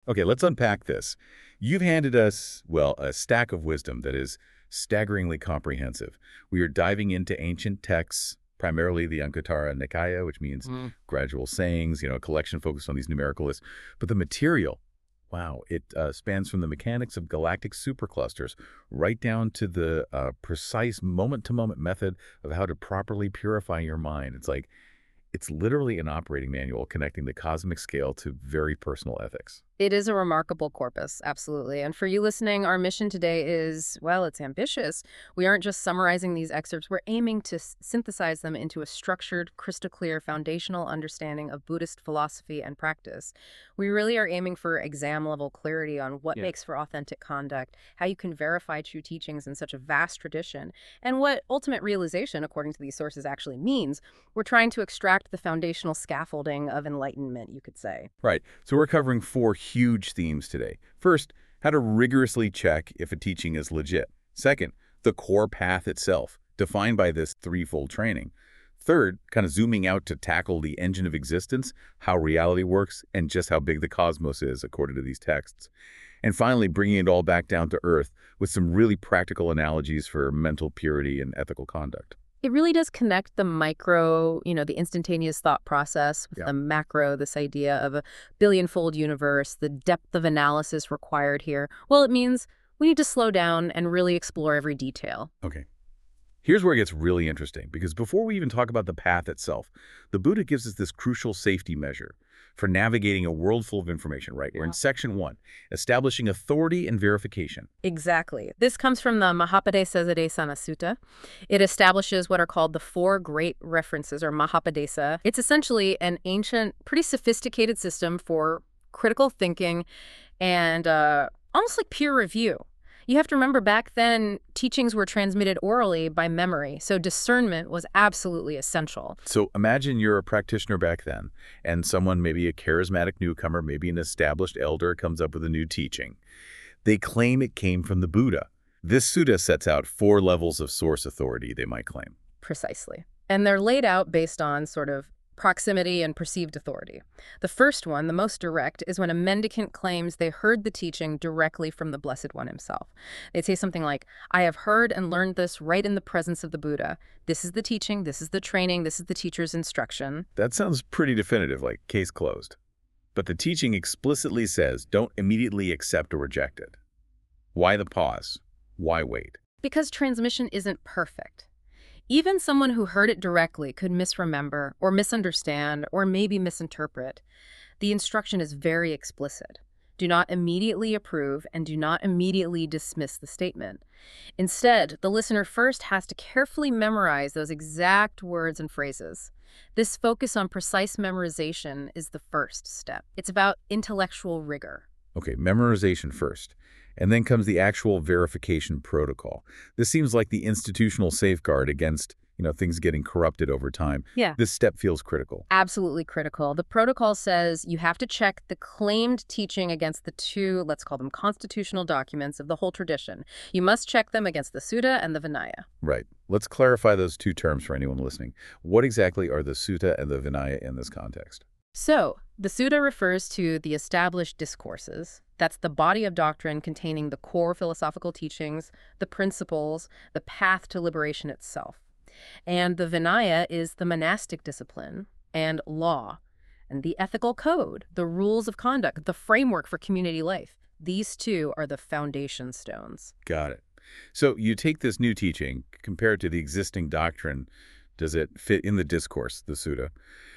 Okay, let's unpack this. You've handed us, well, a stack of wisdom that is staggeringly comprehensive. We are diving into ancient texts, primarily the Anguttara Nikaya, which means gradual sayings, a collection focused on these numerical lists. But the material, wow, it spans from the mechanics of galactic superclusters right down to the precise moment-to-moment method of how to properly purify your mind. It's literally an operating manual connecting the cosmic scale to very personal ethics. It is a remarkable corpus, absolutely. And for you listening, our mission today is, well, it's ambitious. We aren't just summarizing these excerpts. We're aiming to synthesize them into a structured, crystal clear, foundational understanding of Buddhist philosophy and practice. We really are aiming for exam-level clarity on what makes for authentic conduct, how you can verify true teachings in such a vast tradition, and what ultimate realization, according to these sources, actually means. We're trying to extract the foundational scaffolding of enlightenment, you could say. Right. So we're covering four huge themes today. First, how to rigorously check if a teaching is legit. Second, the core path itself, defined by this threefold training. Third, kind of zooming out to tackle the engine of existence, how reality works, and just how big the cosmos is, according to these texts. And finally, bringing it all back down to earth with some really practical analogies for mental purity and ethical conduct. It really does connect the micro, the instantaneous thought process with the macro, this idea of a billion-fold universe, the depth of analysis required here. Well, it means we need to slow down and really explore every detail. Okay. Here's where it gets really interesting, because before we even talk about the path itself, the Buddha gives us this crucial safety measure for navigating a world full of information, right? We're in section 1, establishing authority and verification. Exactly. This comes from the Mahapadesazadesana Sutta. It establishes what are called the four great references, or Mahapadesa. It's essentially an ancient, pretty sophisticated system for critical thinking and almost like peer review. You have to remember back then, teachings were transmitted orally by memory, so discernment was absolutely essential. So imagine you're a practitioner back then, and someone, maybe a charismatic newcomer, maybe an established elder, comes up with a new teaching. They claim it came from the Buddha. This sutta sets out 4 levels of source authority, they might claim. Precisely. And they're laid out based on sort of proximity and perceived authority. The first one, the most direct, is when a mendicant claims they heard the teaching directly from the Blessed One himself. They'd say something like, I have heard and learned this right in the presence of the Buddha. This is the teaching, this is the training, this is the teacher's instruction. That sounds pretty definitive, like case closed. But the teaching explicitly says don't immediately accept or reject it. Why the pause? Why wait? Because transmission isn't perfect. Even someone who heard it directly could misremember or misunderstand or maybe misinterpret. The instruction is very explicit. Do not immediately approve and do not immediately dismiss the statement. Instead, the listener first has to carefully memorize those exact words and phrases. This focus on precise memorization is the first step. It's about intellectual rigor. Okay, memorization first. And then comes the actual verification protocol. This seems like the institutional safeguard against, things getting corrupted over time. Yeah. This step feels critical. Absolutely critical. The protocol says you have to check the claimed teaching against the 2, let's call them constitutional documents of the whole tradition. You must check them against the Sutta and the Vinaya. Right. Let's clarify those 2 terms for anyone listening. What exactly are the Sutta and the Vinaya in this context? So, the Sutta refers to the established discourses. That's the body of doctrine containing the core philosophical teachings, the principles, the path to liberation itself. And the Vinaya is the monastic discipline and law, and the ethical code, the rules of conduct, the framework for community life. These 2 are the foundation stones. Got it. So you take this new teaching, compare it to the existing doctrine. Does it fit in the discourse, the Sutta?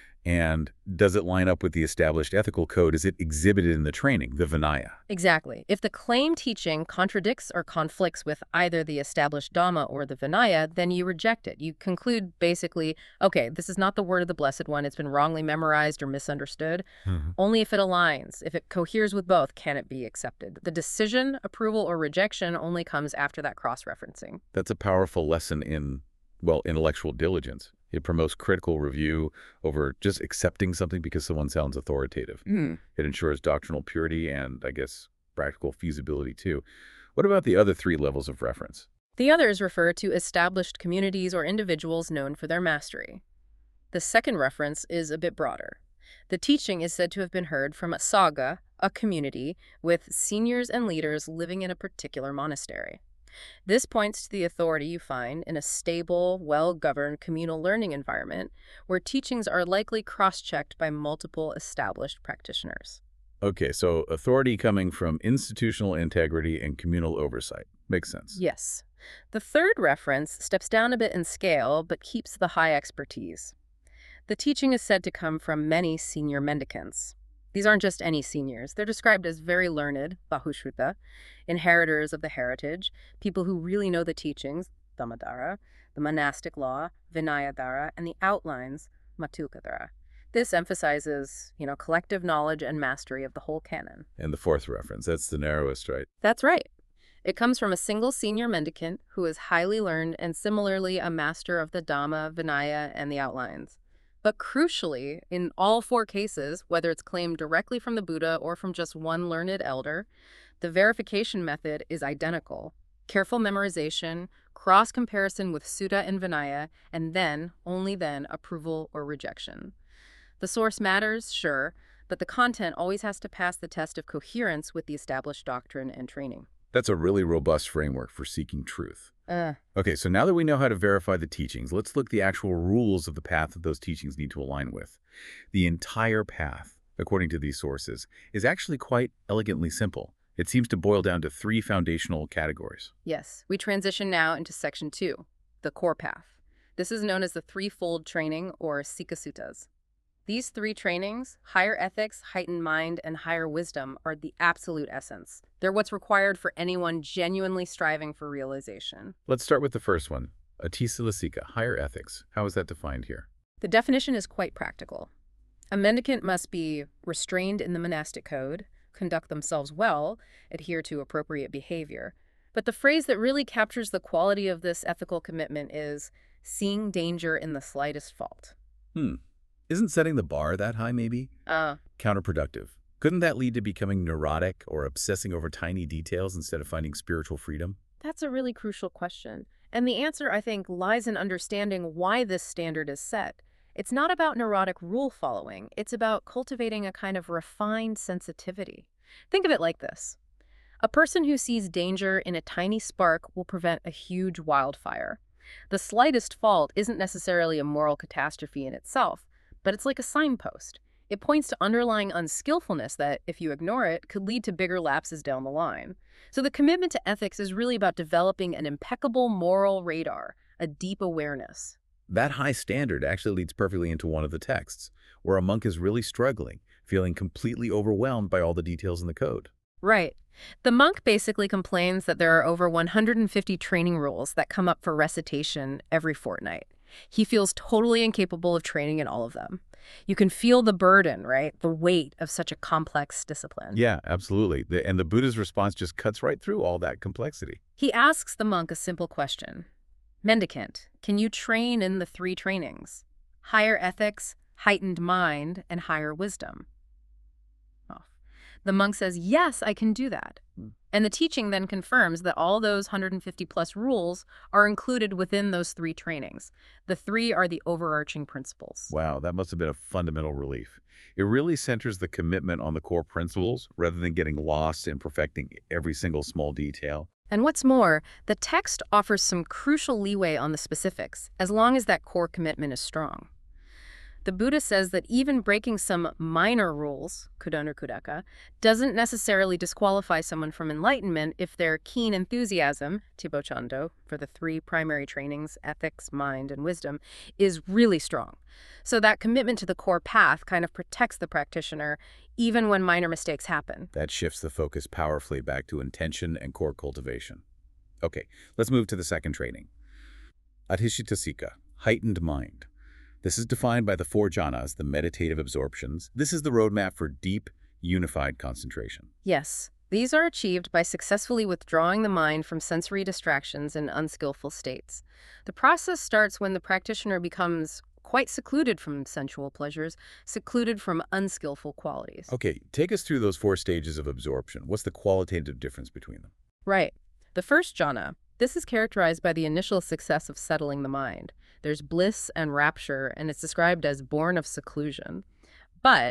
And does it line up with the established ethical code? Is it exhibited in the training, the Vinaya? Exactly. If the claimed teaching contradicts or conflicts with either the established Dhamma or the Vinaya, then you reject it. You conclude basically, okay, this is not the word of the Blessed One. It's been wrongly memorized or misunderstood. Only if it aligns, if it coheres with both, can it be accepted. The decision, approval, or rejection only comes after that cross-referencing. That's a powerful lesson in, intellectual diligence. It promotes critical review over just accepting something because someone sounds authoritative. It ensures doctrinal purity and, I guess, practical feasibility too. What about the other 3 levels of reference? The others refer to established communities or individuals known for their mastery. The second reference is a bit broader. The teaching is said to have been heard from a Sangha, a community with seniors and leaders living in a particular monastery. This points to the authority you find in a stable, well-governed communal learning environment where teachings are likely cross-checked by multiple established practitioners. Okay, so authority coming from institutional integrity and communal oversight. Makes sense. Yes. The third reference steps down a bit in scale but keeps the high expertise. The teaching is said to come from many senior mendicants. These aren't just any seniors. They're described as very learned, Bahushruta, inheritors of the heritage, people who really know the teachings, Dhammadhara, the monastic law, Vinayadhara, and the outlines, Matukadhara. This emphasizes, collective knowledge and mastery of the whole canon. And the fourth reference, that's the narrowest, right? That's right. It comes from a single senior mendicant who is highly learned and similarly a master of the Dhamma, Vinaya, and the outlines. But crucially, in all four cases, whether it's claimed directly from the Buddha or from just one learned elder, the verification method is identical. Careful memorization, cross-comparison with Sutta and Vinaya, and then, only then, approval or rejection. The source matters, sure, but the content always has to pass the test of coherence with the established doctrine and training. That's a really robust framework for seeking truth. Okay, so now that we know how to verify the teachings, let's look at the actual rules of the path that those teachings need to align with. The entire path, according to these sources, is actually quite elegantly simple. It seems to boil down to three foundational categories. Yes, we transition now into Section 2, the core path. This is known as the threefold training, or Sikasuttas. These three trainings, higher ethics, heightened mind, and higher wisdom, are the absolute essence. They're what's required for anyone genuinely striving for realization. Let's start with the first one, Atisalasika, higher ethics. How is that defined here? The definition is quite practical. A mendicant must be restrained in the monastic code, conduct themselves well, adhere to appropriate behavior. But the phrase that really captures the quality of this ethical commitment is seeing danger in the slightest fault. Isn't setting the bar that high, maybe? Counterproductive. Couldn't that lead to becoming neurotic or obsessing over tiny details instead of finding spiritual freedom? That's a really crucial question. And the answer, I think, lies in understanding why this standard is set. It's not about neurotic rule following. It's about cultivating a kind of refined sensitivity. Think of it like this. A person who sees danger in a tiny spark will prevent a huge wildfire. The slightest fault isn't necessarily a moral catastrophe in itself, but it's like a signpost. It points to underlying unskillfulness that, if you ignore it, could lead to bigger lapses down the line. So the commitment to ethics is really about developing an impeccable moral radar, a deep awareness. That high standard actually leads perfectly into one of the texts, where a monk is really struggling, feeling completely overwhelmed by all the details in the code. Right. The monk basically complains that there are over 150 training rules that come up for recitation every fortnight. He feels totally incapable of training in all of them. You can feel the burden, right? The weight of such a complex discipline. Yeah, absolutely. And the Buddha's response just cuts right through all that complexity. He asks the monk a simple question. Mendicant, can you train in the three trainings? Higher ethics, heightened mind, and higher wisdom. The monk says, yes, I can do that. And the teaching then confirms that all those 150 plus rules are included within those three trainings. The three are the overarching principles. Wow, that must have been a fundamental relief. It really centers the commitment on the core principles rather than getting lost in perfecting every single small detail. And what's more, the text offers some crucial leeway on the specifics, as long as that core commitment is strong. The Buddha says that even breaking some minor rules, kudana kudaka, doesn't necessarily disqualify someone from enlightenment if their keen enthusiasm, tibochando, for the three primary trainings, ethics, mind, and wisdom, is really strong. So that commitment to the core path kind of protects the practitioner even when minor mistakes happen. That shifts the focus powerfully back to intention and core cultivation. Okay, let's move to the second training. Adhishitasika, heightened mind. This is defined by the four jhanas, the meditative absorptions. This is the roadmap for deep, unified concentration. Yes, these are achieved by successfully withdrawing the mind from sensory distractions and unskillful states. The process starts when the practitioner becomes quite secluded from sensual pleasures, secluded from unskillful qualities. Okay, take us through those four stages of absorption. What's the qualitative difference between them? Right. The first jhana, this is characterized by the initial success of settling the mind. There's bliss and rapture, and it's described as born of seclusion. But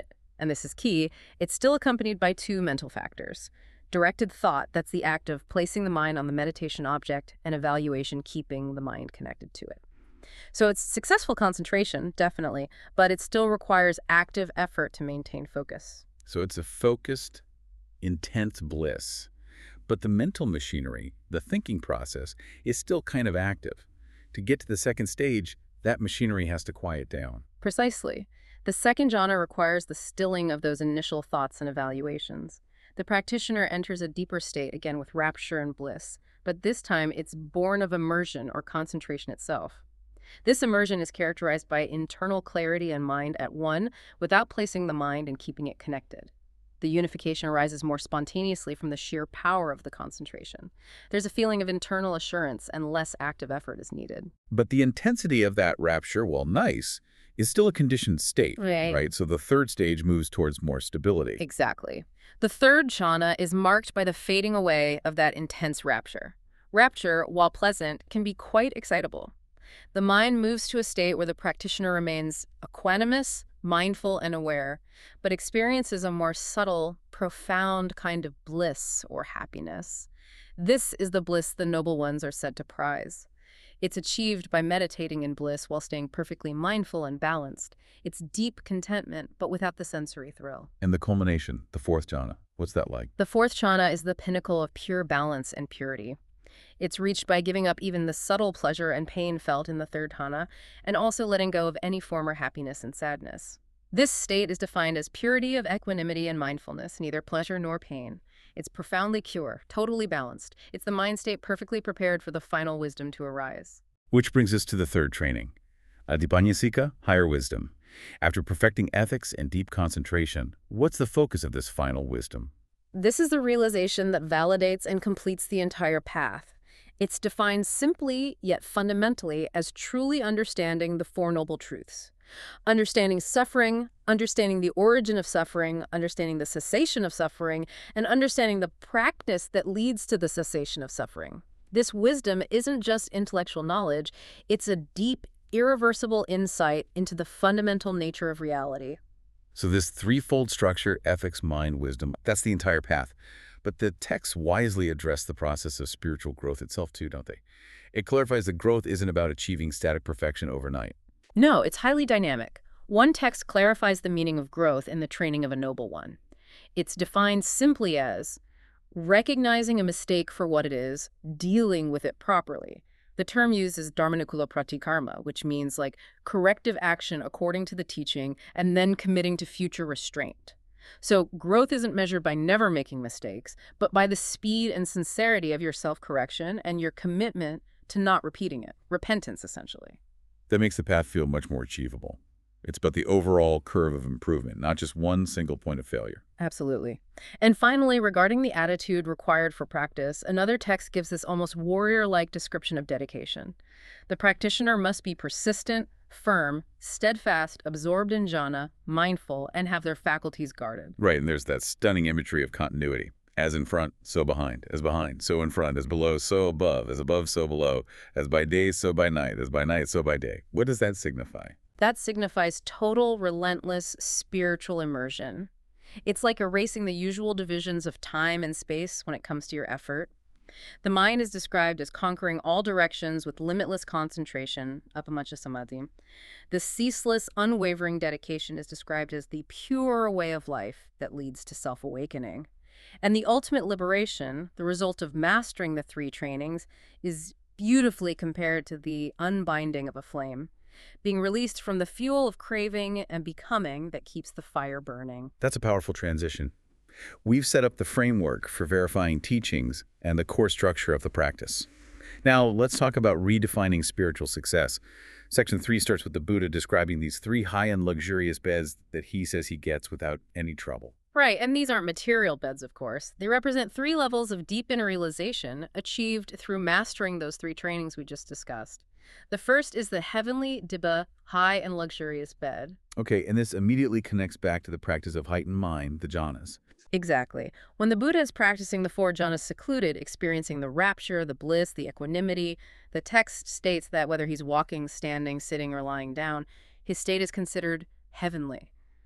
and this is key, it's still accompanied by two mental factors. Directed thought, that's the act of placing the mind on the meditation object, and evaluation, keeping the mind connected to it. So it's successful concentration, definitely, but it still requires active effort to maintain focus. So it's a focused, intense bliss. But the mental machinery, the thinking process, is still kind of active. To get to the second stage, that machinery has to quiet down. Precisely. The second jhana requires the stilling of those initial thoughts and evaluations. The practitioner enters a deeper state, again with rapture and bliss, but this time it's born of immersion or concentration itself. This immersion is characterized by internal clarity and mind at one without placing the mind and keeping it connected. The unification arises more spontaneously from the sheer power of the concentration. There's a feeling of internal assurance and less active effort is needed. But the intensity of that rapture, while nice, is still a conditioned state, right? So the third stage moves towards more stability. Exactly. The third jhana is marked by the fading away of that intense rapture. Rapture, while pleasant, can be quite excitable. The mind moves to a state where the practitioner remains equanimous, mindful, and aware, but experiences a more subtle, profound kind of bliss or happiness. This is the bliss the noble ones are said to prize. It's achieved by meditating in bliss while staying perfectly mindful and balanced. It's deep contentment, but without the sensory thrill. And the culmination, the fourth jhana, what's that like? The fourth jhana is the pinnacle of pure balance and purity. It's reached by giving up even the subtle pleasure and pain felt in the third jhana, and also letting go of any former happiness and sadness. This state is defined as purity of equanimity and mindfulness, neither pleasure nor pain. It's profoundly pure, totally balanced. It's the mind state perfectly prepared for the final wisdom to arise. Which brings us to the third training, Adipanyasika, higher wisdom. After perfecting ethics and deep concentration, what's the focus of this final wisdom? This is the realization that validates and completes the entire path. It's defined simply, yet fundamentally, as truly understanding the Four Noble Truths. Understanding suffering, understanding the origin of suffering, understanding the cessation of suffering, and understanding the practice that leads to the cessation of suffering. This wisdom isn't just intellectual knowledge, it's a deep, irreversible insight into the fundamental nature of reality. So this threefold structure, ethics, mind, wisdom, that's the entire path. But the texts wisely address the process of spiritual growth itself too, don't they? It clarifies that growth isn't about achieving static perfection overnight. No, it's highly dynamic. One text clarifies the meaning of growth in the training of a noble one. It's defined simply as recognizing a mistake for what it is, dealing with it properly. The term used is dharmanukula pratikarma, which means like corrective action according to the teaching and then committing to future restraint. So growth isn't measured by never making mistakes, but by the speed and sincerity of your self-correction and your commitment to not repeating it. Repentance, essentially. That makes the path feel much more achievable. It's about the overall curve of improvement, not just one single point of failure. Absolutely. And finally, regarding the attitude required for practice, another text gives this almost warrior-like description of dedication. The practitioner must be persistent, firm, steadfast, absorbed in jhana, mindful, and have their faculties guarded. Right, and there's that stunning imagery of continuity. As in front, so behind. As behind, so in front. As below, so above. As above, so below. As by day, so by night. As by night, so by day. What does that signify? That signifies total, relentless, spiritual immersion. It's like erasing the usual divisions of time and space when it comes to your effort. The mind is described as conquering all directions with limitless concentration, apamacha samadhi. The ceaseless, unwavering dedication is described as the pure way of life that leads to self-awakening. And the ultimate liberation, the result of mastering the three trainings, is beautifully compared to the unbinding of a flame, being released from the fuel of craving and becoming that keeps the fire burning. That's a powerful transition. We've set up the framework for verifying teachings and the core structure of the practice. Now, let's talk about redefining spiritual success. Section 3 starts with the Buddha describing these 3 high-end luxurious beds that he says he gets without any trouble. Right, and these aren't material beds, of course. They represent 3 levels of deep inner realization achieved through mastering those 3 trainings we just discussed. The first is the heavenly Dibba, high and luxurious bed. Okay, and this immediately connects back to the practice of heightened mind, the jhanas. Exactly. When the Buddha is practicing the 4 jhanas secluded, experiencing the rapture, the bliss, the equanimity, the text states that whether he's walking, standing, sitting, or lying down, his state is considered heavenly.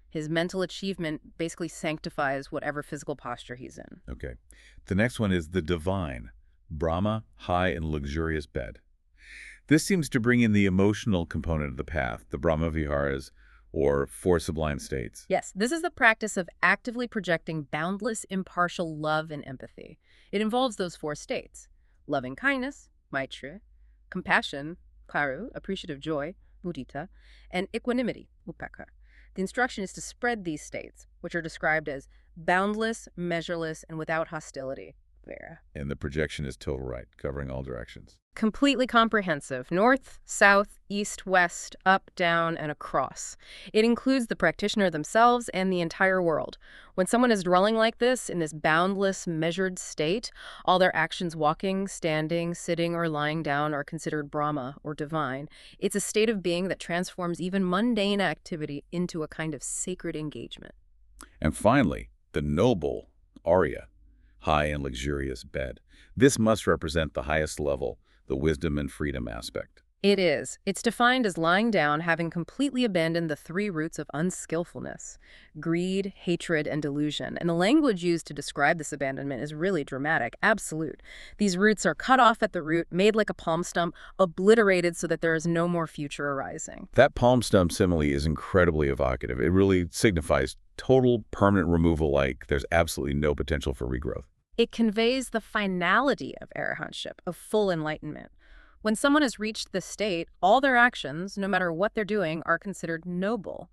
His mental achievement basically sanctifies whatever physical posture he's in. Okay. The next one is the divine, Brahma, high and luxurious bed. This seems to bring in the emotional component of the path, the Brahma Viharas, or Four Sublime States. Yes, this is the practice of actively projecting boundless, impartial love and empathy. It involves those four states: loving kindness, maitri; compassion, karu, appreciative joy, mudita; and equanimity, upekkha. The instruction is to spread these states, which are described as boundless, measureless, and without hostility. Vera. And the projection is total right, covering all directions. Completely comprehensive: north, south, east, west, up, down, and across. It includes the practitioner themselves and the entire world. When someone is dwelling like this, in this boundless, measured state, all their actions walking, standing, sitting, or lying down are considered Brahma, or divine. It's a state of being that transforms even mundane activity into a kind of sacred engagement. And finally, the noble, Arya, high and luxurious bed. This must represent the highest level, the wisdom and freedom aspect. It is. It's defined as lying down, having completely abandoned the three roots of unskillfulness: greed, hatred, and delusion. And the language used to describe this abandonment is really dramatic, absolute. These roots are cut off at the root, made like a palm stump, obliterated so that there is no more future arising. That palm stump simile is incredibly evocative. It really signifies total permanent removal, like there's absolutely no potential for regrowth. It conveys the finality of arahantship, of full enlightenment. When someone has reached this state, all their actions, no matter what they're doing, are considered noble.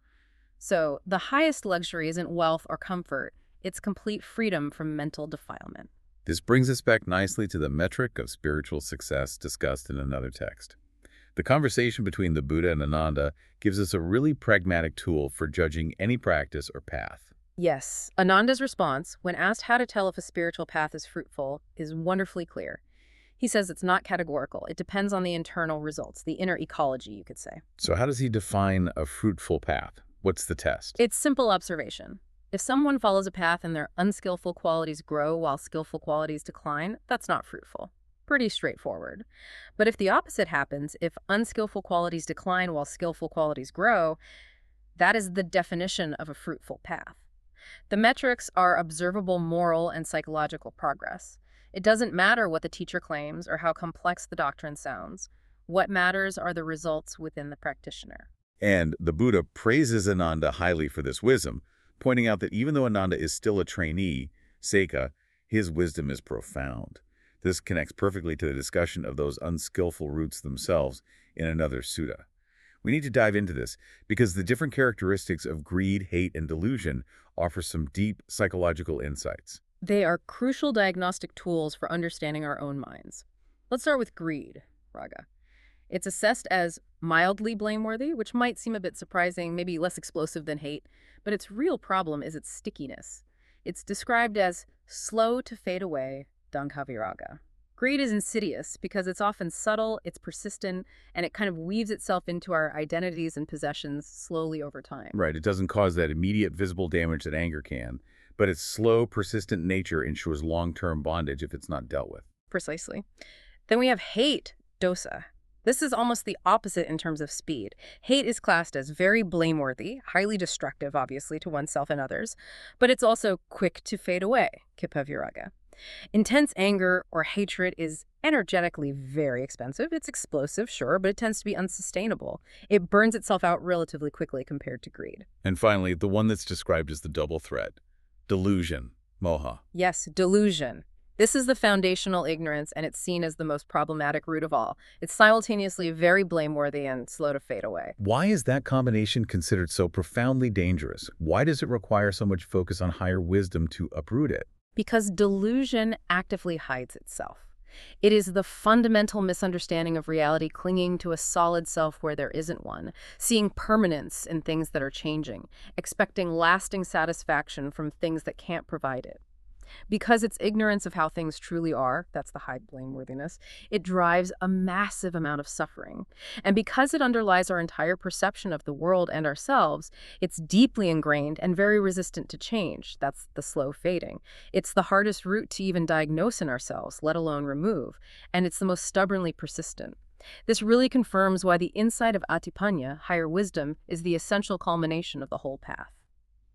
So the highest luxury isn't wealth or comfort, it's complete freedom from mental defilement. This brings us back nicely to the metric of spiritual success discussed in another text. The conversation between the Buddha and Ananda gives us a really pragmatic tool for judging any practice or path. Yes, Ananda's response, when asked how to tell if a spiritual path is fruitful, is wonderfully clear. He says it's not categorical. It depends on the internal results, the inner ecology, you could say. So how does he define a fruitful path? What's the test? It's simple observation. If someone follows a path and their unskillful qualities grow while skillful qualities decline, that's not fruitful. Pretty straightforward. But if the opposite happens, if unskillful qualities decline while skillful qualities grow, that is the definition of a fruitful path. The metrics are observable moral and psychological progress. It doesn't matter what the teacher claims or how complex the doctrine sounds. What matters are the results within the practitioner. And the Buddha praises Ananda highly for this wisdom, pointing out that even though Ananda is still a trainee, Sekha, his wisdom is profound. This connects perfectly to the discussion of those unskillful roots themselves in another sutta. We need to dive into this because the different characteristics of greed, hate, and delusion offer some deep psychological insights. They are crucial diagnostic tools for understanding our own minds. Let's start with greed, Raga. It's assessed as mildly blameworthy, which might seem a bit surprising, maybe less explosive than hate, but its real problem is its stickiness. It's described as slow to fade away, Danghaviraga. Greed is insidious because it's often subtle, it's persistent, and it kind of weaves itself into our identities and possessions slowly over time. Right, it doesn't cause that immediate visible damage that anger can, but its slow, persistent nature ensures long-term bondage if it's not dealt with. Precisely. Then we have hate, dosa. This is almost the opposite in terms of speed. Hate is classed as very blameworthy, highly destructive, obviously, to oneself and others, but it's also quick to fade away, Kipaviraga. Intense anger or hatred is energetically very expensive. It's explosive, sure, but it tends to be unsustainable. It burns itself out relatively quickly compared to greed. And finally, the one that's described as the double threat, delusion, moha. Yes, delusion. This is the foundational ignorance, and it's seen as the most problematic root of all. It's simultaneously very blameworthy and slow to fade away. Why is that combination considered so profoundly dangerous? Why does it require so much focus on higher wisdom to uproot it? Because delusion actively hides itself. It is the fundamental misunderstanding of reality, clinging to a solid self where there isn't one, seeing permanence in things that are changing, expecting lasting satisfaction from things that can't provide it. Because it's ignorance of how things truly are, that's the high blameworthiness, it drives a massive amount of suffering. And because it underlies our entire perception of the world and ourselves, it's deeply ingrained and very resistant to change. That's the slow fading. It's the hardest root to even diagnose in ourselves, let alone remove, and it's the most stubbornly persistent. This really confirms why the insight of Atipanya, higher wisdom, is the essential culmination of the whole path.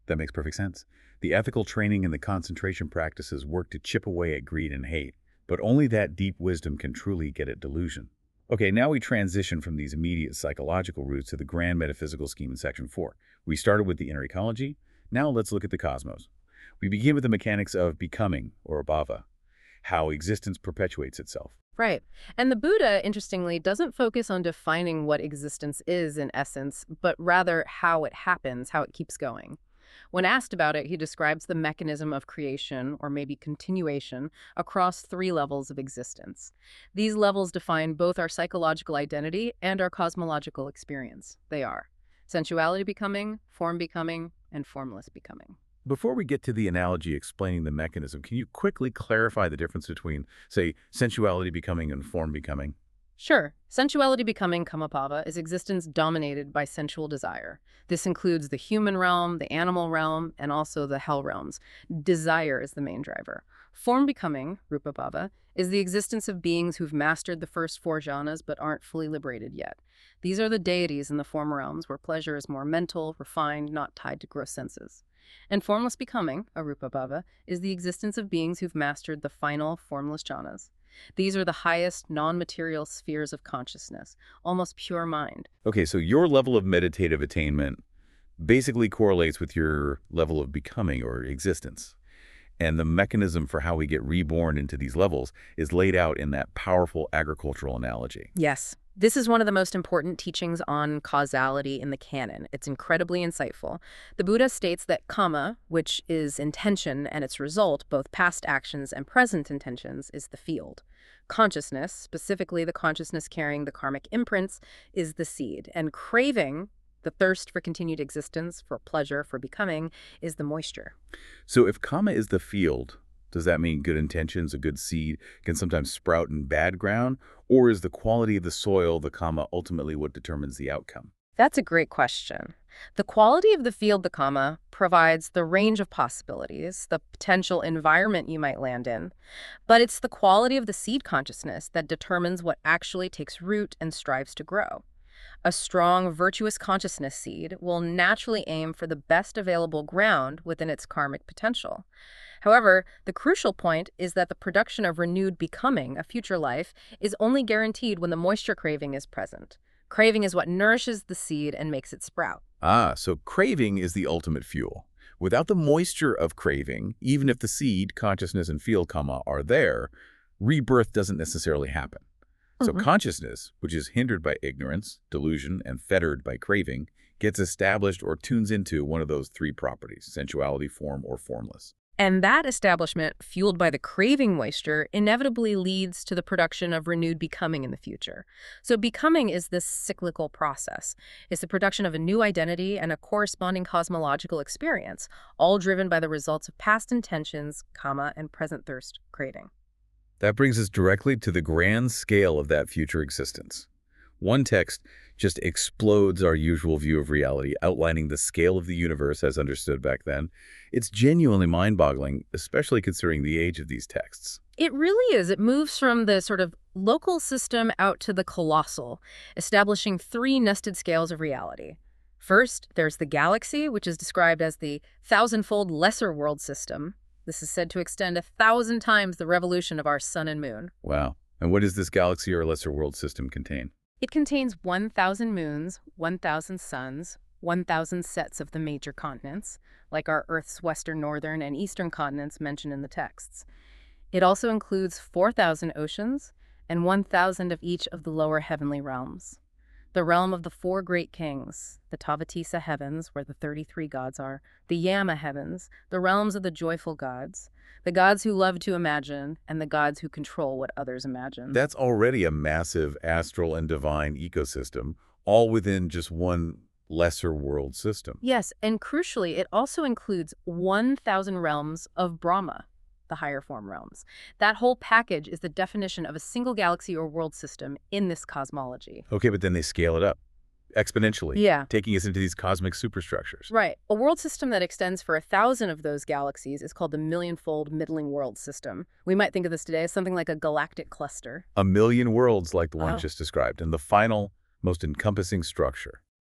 That makes perfect sense. The ethical training and the concentration practices work to chip away at greed and hate, but only that deep wisdom can truly get at delusion. Okay, now we transition from these immediate psychological roots to the grand metaphysical scheme in Section 4. We started with the inner ecology. Now let's look at the cosmos. We begin with the mechanics of becoming, or abhava, how existence perpetuates itself. Right. And the Buddha, interestingly, doesn't focus on defining what existence is in essence, but rather how it happens, how it keeps going. When asked about it, he describes the mechanism of creation, or maybe continuation, across 3 levels of existence. These levels define both our psychological identity and our cosmological experience. They are sensuality becoming, form becoming, and formless becoming. Before we get to the analogy explaining the mechanism, can you quickly clarify the difference between, say, sensuality becoming and form becoming? Sure. Sensuality becoming, Kamapava, is existence dominated by sensual desire. This includes the human realm, the animal realm, and also the hell realms. Desire is the main driver. Form becoming, Rupabhava, is the existence of beings who've mastered the first 4 jhanas but aren't fully liberated yet. These are the deities in the form realms where pleasure is more mental, refined, not tied to gross senses. And formless becoming, Arupabhava, is the existence of beings who've mastered the final formless jhanas. These are the highest non-material spheres of consciousness, almost pure mind. Okay, so your level of meditative attainment basically correlates with your level of becoming or existence. And the mechanism for how we get reborn into these levels is laid out in that powerful agricultural analogy. Yes. This is one of the most important teachings on causality in the canon. It's incredibly insightful. The Buddha states that karma, which is intention and its result, both past actions and present intentions, is the field. Consciousness, specifically the consciousness carrying the karmic imprints, is the seed. And craving, the thirst for continued existence, for pleasure, for becoming, is the moisture. So if karma is the field, does that mean good intentions, a good seed, can sometimes sprout in bad ground? Or is the quality of the soil, the karma, ultimately what determines the outcome? That's a great question. The quality of the field, the karma, provides the range of possibilities, the potential environment you might land in. But it's the quality of the seed consciousness that determines what actually takes root and strives to grow. A strong, virtuous consciousness seed will naturally aim for the best available ground within its karmic potential. However, the crucial point is that the production of renewed becoming, a future life, is only guaranteed when the moisture craving is present. Craving is what nourishes the seed and makes it sprout. Ah, so craving is the ultimate fuel. Without the moisture of craving, even if the seed, consciousness, and field karma are there, rebirth doesn't necessarily happen. So consciousness, which is hindered by ignorance, delusion, and fettered by craving, gets established or tunes into one of those 3 properties, sensuality, form, or formless. And that establishment, fueled by the craving moisture, inevitably leads to the production of renewed becoming in the future. So becoming is this cyclical process. It's the production of a new identity and a corresponding cosmological experience, all driven by the results of past intentions, karma, and present thirst, craving. That brings us directly to the grand scale of that future existence. One text just explodes our usual view of reality, outlining the scale of the universe as understood back then. It's genuinely mind-boggling, especially considering the age of these texts. It really is. It moves from the sort of local system out to the colossal, establishing 3 nested scales of reality. First, there's the galaxy, which is described as the 1,000-fold lesser world system. This is said to extend 1,000 times the revolution of our sun and moon. Wow. And what does this galaxy or lesser world system contain? It contains 1,000 moons, 1,000 suns, 1,000 sets of the major continents, like our Earth's western, northern, and eastern continents mentioned in the texts. It also includes 4,000 oceans and 1,000 of each of the lower heavenly realms. The realm of the 4 great kings, the Tavatisa heavens, where the 33 gods are, the Yama heavens, the realms of the joyful gods, the gods who love to imagine, and the gods who control what others imagine. That's already a massive astral and divine ecosystem, all within just one lesser world system. Yes, and crucially, it also includes 1,000 realms of Brahma, the higher form realms. That whole package is the definition of a single galaxy or world system in this cosmology. Okay, but then they scale it up exponentially, Yeah. taking us into these cosmic superstructures. Right. A world system that extends for 1,000 of those galaxies is called the million-fold middling world system. We might think of this today as something like a galactic cluster. A million worlds like the one Oh. just described, and the final, most encompassing structure.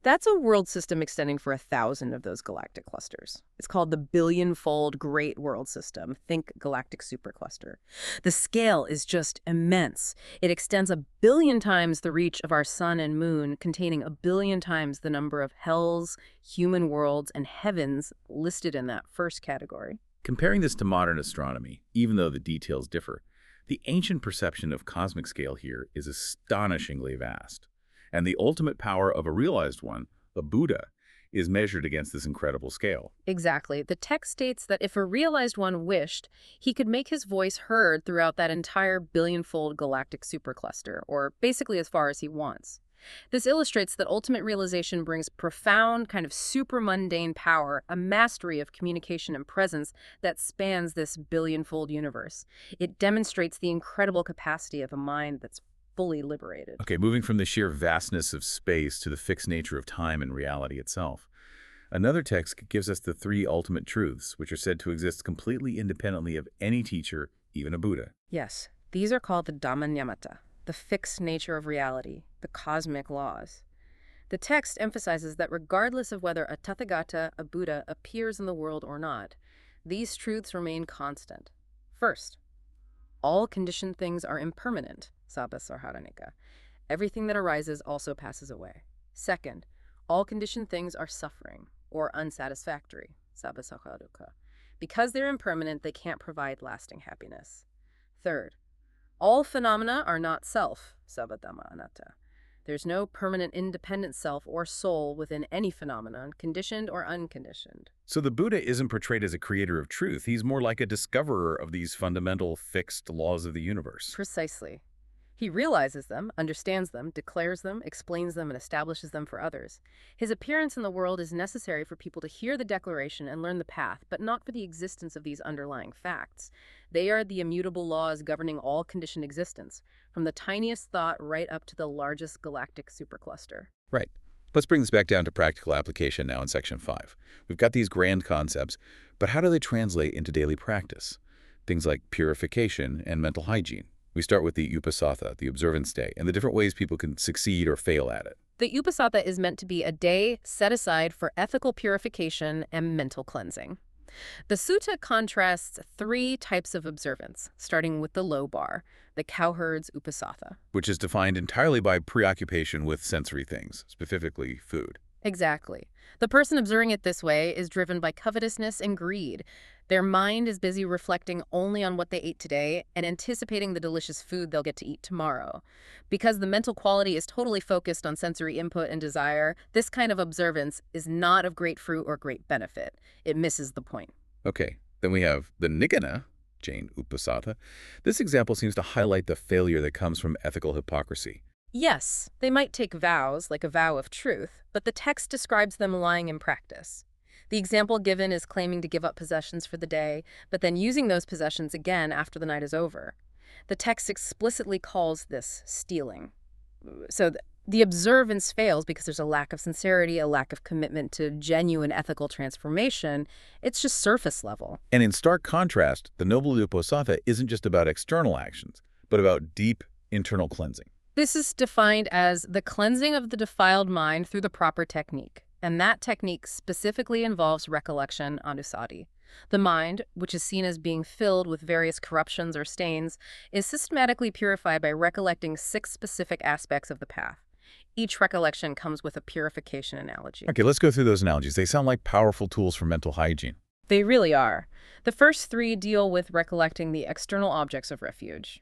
That's a world system extending for 1,000 of those galactic clusters. It's called the billion-fold Great World System. Think galactic supercluster. The scale is just immense. It extends 1,000,000,000 times the reach of our sun and moon, containing 1,000,000,000 times the number of hells, human worlds, and heavens listed in that first category. Comparing this to modern astronomy, even though the details differ, the ancient perception of cosmic scale here is astonishingly vast. And the ultimate power of a realized one, the Buddha, is measured against this incredible scale. Exactly. The text states that if a realized one wished, he could make his voice heard throughout that entire billion-fold galactic supercluster, or basically as far as he wants. This illustrates that ultimate realization brings profound, kind of super-mundane power, a mastery of communication and presence that spans this billion-fold universe. It demonstrates the incredible capacity of a mind that's fully liberated. Okay, moving from the sheer vastness of space to the fixed nature of time and reality itself. Another text gives us the three ultimate truths, which are said to exist completely independently of any teacher, even a Buddha. Yes, these are called the Dhamma-nyamata, the fixed nature of reality, the cosmic laws. The text emphasizes that regardless of whether a Tathagata, a Buddha, appears in the world or not, these truths remain constant. First, all conditioned things are impermanent, Sabba Sarharanika. Everything that arises also passes away. Second, all conditioned things are suffering or unsatisfactory, Sabba Sakhadukkha. Because they're impermanent, they can't provide lasting happiness. Third, all phenomena are not self, Sabba Dhamma Anatta. There's no permanent independent self or soul within any phenomenon, conditioned or unconditioned. So the Buddha isn't portrayed as a creator of truth. He's more like a discoverer of these fundamental fixed laws of the universe. Precisely. He realizes them, understands them, declares them, explains them, and establishes them for others. His appearance in the world is necessary for people to hear the declaration and learn the path, but not for the existence of these underlying facts. They are the immutable laws governing all conditioned existence, from the tiniest thought right up to the largest galactic supercluster. Right. Let's bring this back down to practical application now in Section 5. We've got these grand concepts, but how do they translate into daily practice? Things like purification and mental hygiene. We start with the Uposatha, the observance day, and the different ways people can succeed or fail at it. The Uposatha is meant to be a day set aside for ethical purification and mental cleansing. The sutta contrasts 3 types of observance, starting with the low bar, the cowherd's Uposatha. Which is defined entirely by preoccupation with sensory things, specifically food. Exactly. The person observing it this way is driven by covetousness and greed. Their mind is busy reflecting only on what they ate today and anticipating the delicious food they'll get to eat tomorrow. Because the mental quality is totally focused on sensory input and desire, this kind of observance is not of great fruit or great benefit. It misses the point. Okay, then we have the Niggana, Jain Uposatha. This example seems to highlight the failure that comes from ethical hypocrisy. Yes, they might take vows, like a vow of truth, but the text describes them lying in practice. The example given is claiming to give up possessions for the day, but then using those possessions again after the night is over. The text explicitly calls this stealing. So the observance fails because there's a lack of sincerity, a lack of commitment to genuine ethical transformation. It's just surface level. And in stark contrast, the Noble Uposatha isn't just about external actions, but about deep internal cleansing. This is defined as the cleansing of the defiled mind through the proper technique, and that technique specifically involves recollection, anusati. The mind, which is seen as being filled with various corruptions or stains, is systematically purified by recollecting 6 specific aspects of the path. Each recollection comes with a purification analogy. Okay, let's go through those analogies. They sound like powerful tools for mental hygiene. They really are. The first 3 deal with recollecting the external objects of refuge.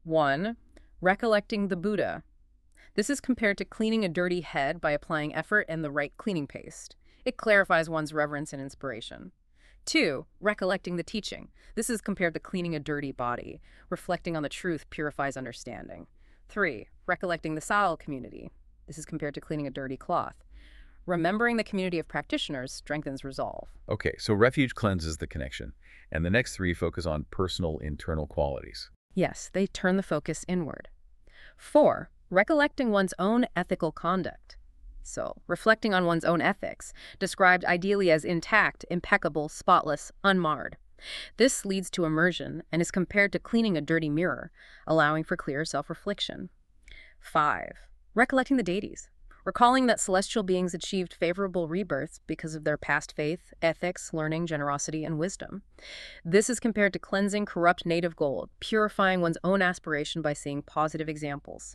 1. Recollecting the Buddha. This is compared to cleaning a dirty head by applying effort and the right cleaning paste. It clarifies one's reverence and inspiration. 2. Recollecting the teaching. This is compared to cleaning a dirty body. Reflecting on the truth purifies understanding. 3. Recollecting the Sal community. This is compared to cleaning a dirty cloth. Remembering the community of practitioners strengthens resolve. Okay, so refuge cleanses the connection, and the next 3 focus on personal internal qualities. Yes, they turn the focus inward. 4. Recollecting one's own ethical conduct. So, reflecting on one's own ethics, described ideally as intact, impeccable, spotless, unmarred. This leads to immersion and is compared to cleaning a dirty mirror, allowing for clear self-reflection. 5. Recollecting the deities. recalling that celestial beings achieved favorable rebirths because of their past faith, ethics, learning, generosity, and wisdom. This is compared to cleansing corrupt native gold, purifying one's own aspiration by seeing positive examples.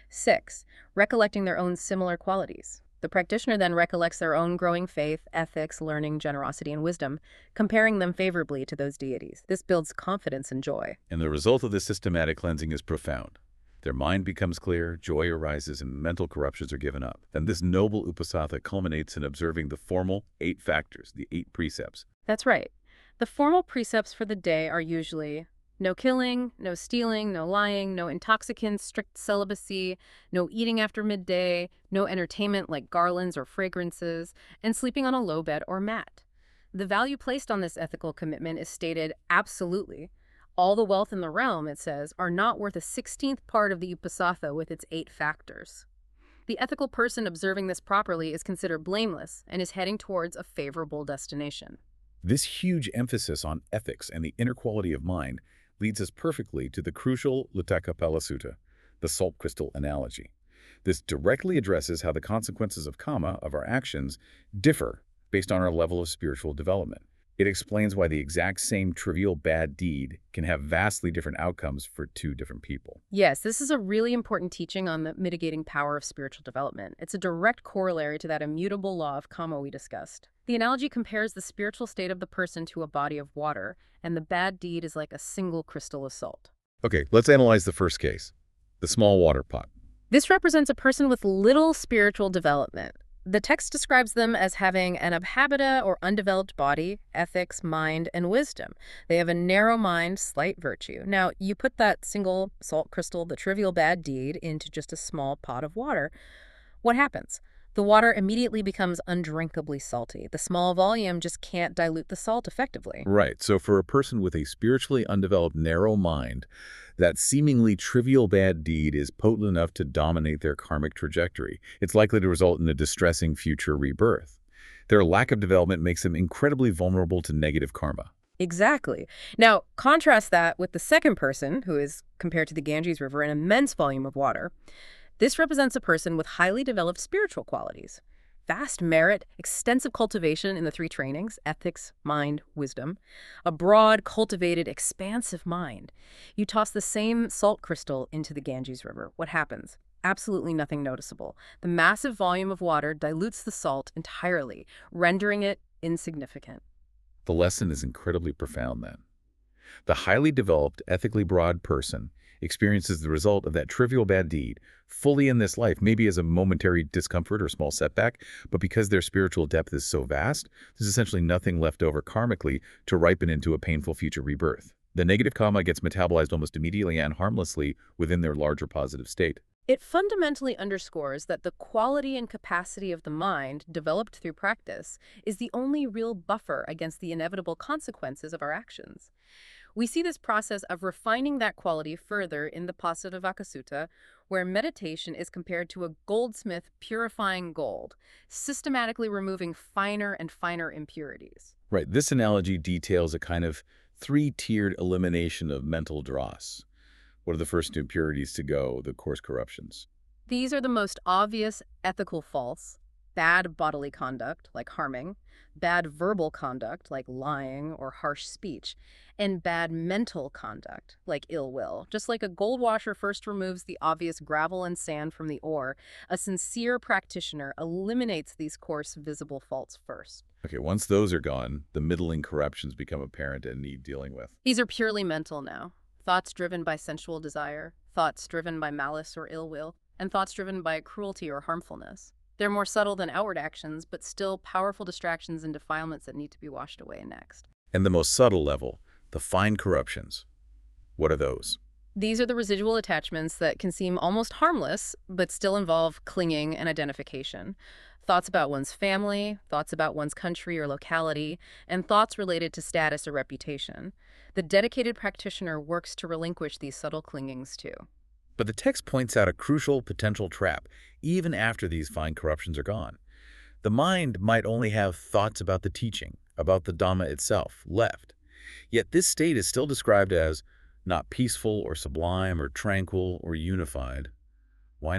6. Recollecting their own similar qualities. The practitioner then recollects their own growing faith, ethics, learning, generosity, and wisdom, comparing them favorably to those deities. This builds confidence and joy. And the result of this systematic cleansing is profound. Their mind becomes clear, joy arises, and mental corruptions are given up. And this noble uposatha culminates in observing the formal 8 factors, the 8 precepts. That's right. The formal precepts for the day are usually no killing, no stealing, no lying, no intoxicants, strict celibacy, no eating after midday, no entertainment like garlands or fragrances, and sleeping on a low bed or mat. The value placed on this ethical commitment is stated absolutely. All the wealth in the realm, it says, are not worth a 16th part of the uposatha with its 8 factors. The ethical person observing this properly is considered blameless and is heading towards a favorable destination. This huge emphasis on ethics and the inner quality of mind leads us perfectly to the crucial Lutakapala Sutta, the salt crystal analogy. This directly addresses how the consequences of karma, of our actions, differ based on our level of spiritual development. It explains why the exact same trivial bad deed can have vastly different outcomes for 2 different people. Yes, this is a really important teaching on the mitigating power of spiritual development. It's a direct corollary to that immutable law of karma we discussed. The analogy compares the spiritual state of the person to a body of water, and the bad deed is like a single crystal of salt. Okay, let's analyze the first case, the small water pot. This represents a person with little spiritual development. The text describes them as having an abhabita or undeveloped body, ethics, mind, and wisdom. They have a narrow mind, slight virtue. Now, you put that single salt crystal, the trivial bad deed, into just a small pot of water. What happens? The water immediately becomes undrinkably salty. The small volume just can't dilute the salt effectively. Right, so for a person with a spiritually undeveloped narrow mind, that seemingly trivial bad deed is potent enough to dominate their karmic trajectory. It's likely to result in a distressing future rebirth. Their lack of development makes them incredibly vulnerable to negative karma. Exactly. Now, contrast that with the second person, who is, compared to the Ganges River, an immense volume of water. This represents a person with highly developed spiritual qualities. Vast merit, extensive cultivation in the 3 trainings, ethics, mind, wisdom. A broad, cultivated, expansive mind. You toss the same salt crystal into the Ganges River. What happens? Absolutely nothing noticeable. The massive volume of water dilutes the salt entirely, rendering it insignificant. The lesson is incredibly profound then. The highly developed, ethically broad person experiences the result of that trivial bad deed fully in this life, maybe as a momentary discomfort or small setback, but because their spiritual depth is so vast, there's essentially nothing left over karmically to ripen into a painful future rebirth. The negative karma gets metabolized almost immediately and harmlessly within their larger positive state. It fundamentally underscores that the quality and capacity of the mind, developed through practice, is the only real buffer against the inevitable consequences of our actions. We see this process of refining that quality further in the Pasatavaka Sutta, where meditation is compared to a goldsmith purifying gold, systematically removing finer and finer impurities. Right, this analogy details a kind of 3-tiered elimination of mental dross. What are the first 2 impurities to go? The coarse corruptions. These are the most obvious ethical faults: bad bodily conduct, like harming, bad verbal conduct, like lying or harsh speech, and bad mental conduct, like ill will. Just like a gold washer first removes the obvious gravel and sand from the ore, a sincere practitioner eliminates these coarse, visible faults first. Okay, once those are gone, the middling corruptions become apparent and need dealing with. These are purely mental now. Thoughts driven by sensual desire, thoughts driven by malice or ill will, and thoughts driven by cruelty or harmfulness. They're more subtle than outward actions, but still powerful distractions and defilements that need to be washed away next. And the most subtle level, the fine corruptions. What are those? These are the residual attachments that can seem almost harmless, but still involve clinging and identification. Thoughts about one's family, thoughts about one's country or locality, and thoughts related to status or reputation. The dedicated practitioner works to relinquish these subtle clingings too. But the text points out a crucial potential trap, even after these fine corruptions are gone. The mind might only have thoughts about the teaching, about the Dhamma itself, left. Yet this state is still described as not peaceful or sublime or tranquil or unified. Why not?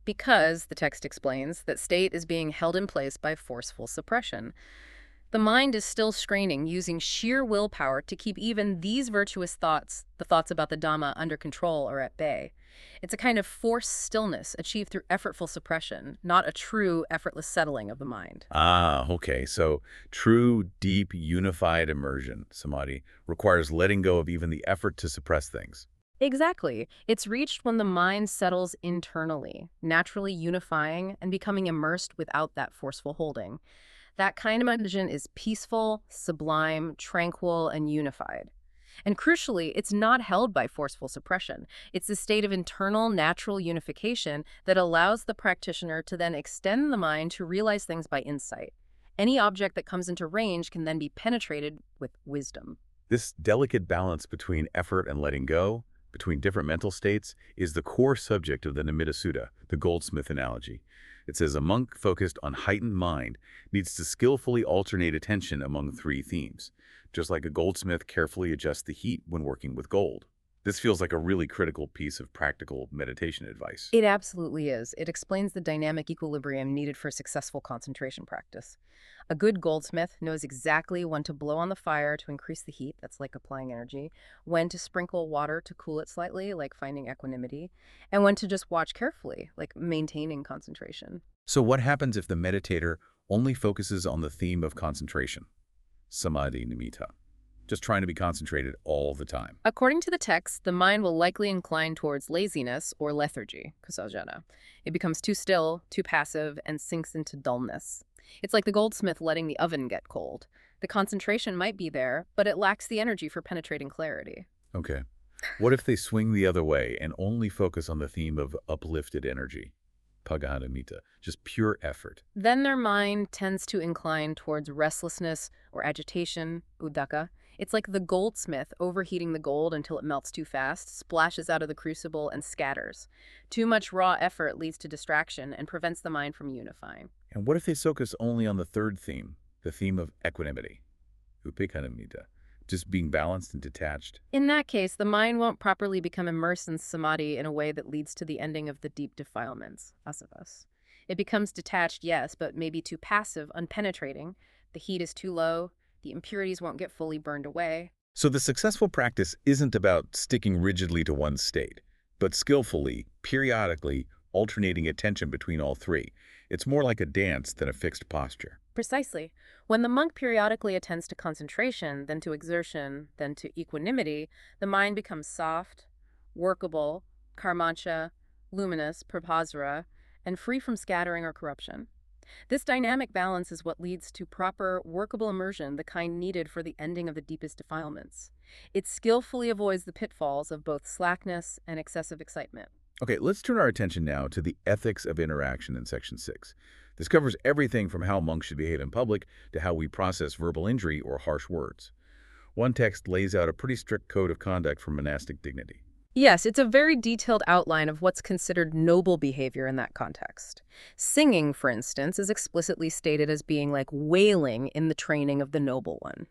Because, the text explains, that state is being held in place by forceful suppression. The mind is still straining, using sheer willpower to keep even these virtuous thoughts, the thoughts about the Dhamma, under control or at bay. It's a kind of forced stillness achieved through effortful suppression, not a true, effortless settling of the mind. Ah, okay. So true, deep, unified immersion, samadhi, requires letting go of even the effort to suppress things. Exactly. It's reached when the mind settles internally, naturally unifying and becoming immersed without that forceful holding. That kind of immersion is peaceful, sublime, tranquil, and unified. And crucially, it's not held by forceful suppression. It's a state of internal, natural unification that allows the practitioner to then extend the mind to realize things by insight. Any object that comes into range can then be penetrated with wisdom. This delicate balance between effort and letting go, between different mental states, is the core subject of the Nimitta Sutta, the goldsmith analogy. It says a monk focused on heightened mind needs to skillfully alternate attention among three themes, just like a goldsmith carefully adjusts the heat when working with gold. This feels like a really critical piece of practical meditation advice. It absolutely is. It explains the dynamic equilibrium needed for successful concentration practice. A good goldsmith knows exactly when to blow on the fire to increase the heat, that's like applying energy, when to sprinkle water to cool it slightly, like finding equanimity, and when to just watch carefully, like maintaining concentration. So what happens if the meditator only focuses on the theme of concentration? Samadhi nimitta. Just trying to be concentrated all the time. According to the text, the mind will likely incline towards laziness or lethargy, kusajana. It becomes too still, too passive, and sinks into dullness. It's like the goldsmith letting the oven get cold. The concentration might be there, but it lacks the energy for penetrating clarity. Okay. What if they swing the other way and only focus on the theme of uplifted energy? Pagadamita, just pure effort. Then their mind tends to incline towards restlessness or agitation, uddaka. It's like the goldsmith overheating the gold until it melts too fast, splashes out of the crucible, and scatters. Too much raw effort leads to distraction and prevents the mind from unifying. And what if they focus only on the third theme, the theme of equanimity? Upekkhammita, just being balanced and detached. In that case, the mind won't properly become immersed in samadhi in a way that leads to the ending of the deep defilements, asavas. It becomes detached, yes, but maybe too passive, unpenetrating. The heat is too low, the impurities won't get fully burned away. So the successful practice isn't about sticking rigidly to one state, but skillfully, periodically, alternating attention between all three. It's more like a dance than a fixed posture. Precisely. When the monk periodically attends to concentration, then to exertion, then to equanimity, the mind becomes soft, workable, karmancha, luminous, prabhasara, and free from scattering or corruption. This dynamic balance is what leads to proper, workable immersion, the kind needed for the ending of the deepest defilements. It skillfully avoids the pitfalls of both slackness and excessive excitement. Okay, let's turn our attention now to the ethics of interaction in Section 6. This covers everything from how monks should behave in public to how we process verbal injury or harsh words. One text lays out a pretty strict code of conduct for monastic dignity. Yes, it's a very detailed outline of what's considered noble behavior in that context. Singing, for instance, is explicitly stated as being like wailing in the training of the noble one.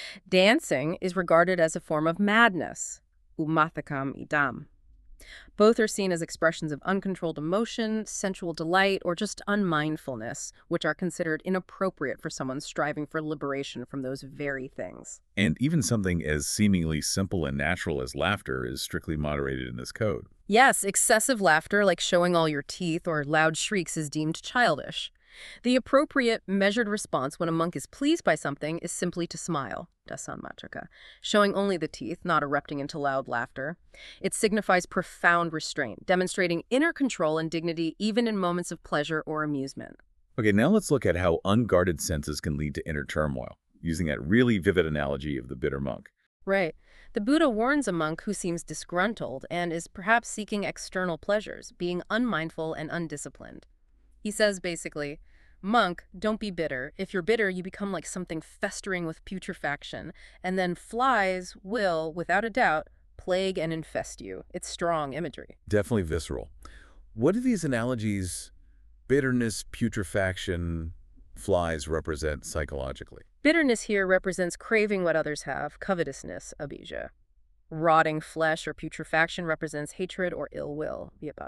Dancing is regarded as a form of madness, umathakam idam. Both are seen as expressions of uncontrolled emotion, sensual delight, or just unmindfulness, which are considered inappropriate for someone striving for liberation from those very things. And even something as seemingly simple and natural as laughter is strictly moderated in this code. Yes, excessive laughter, like showing all your teeth, or loud shrieks is deemed childish. The appropriate, measured response when a monk is pleased by something is simply to smile, dasanmatrika, showing only the teeth, not erupting into loud laughter. It signifies profound restraint, demonstrating inner control and dignity even in moments of pleasure or amusement. Okay, now let's look at how unguarded senses can lead to inner turmoil, using that really vivid analogy of the bitter monk. Right. The Buddha warns a monk who seems disgruntled and is perhaps seeking external pleasures, being unmindful and undisciplined. He says basically, monk, don't be bitter. If you're bitter, you become like something festering with putrefaction, and then flies will, without a doubt, plague and infest you. It's strong imagery. Definitely visceral. What do these analogies, bitterness, putrefaction, flies, represent psychologically? Bitterness here represents craving what others have, covetousness, abhija. Rotting flesh or putrefaction represents hatred or ill will, vyapada.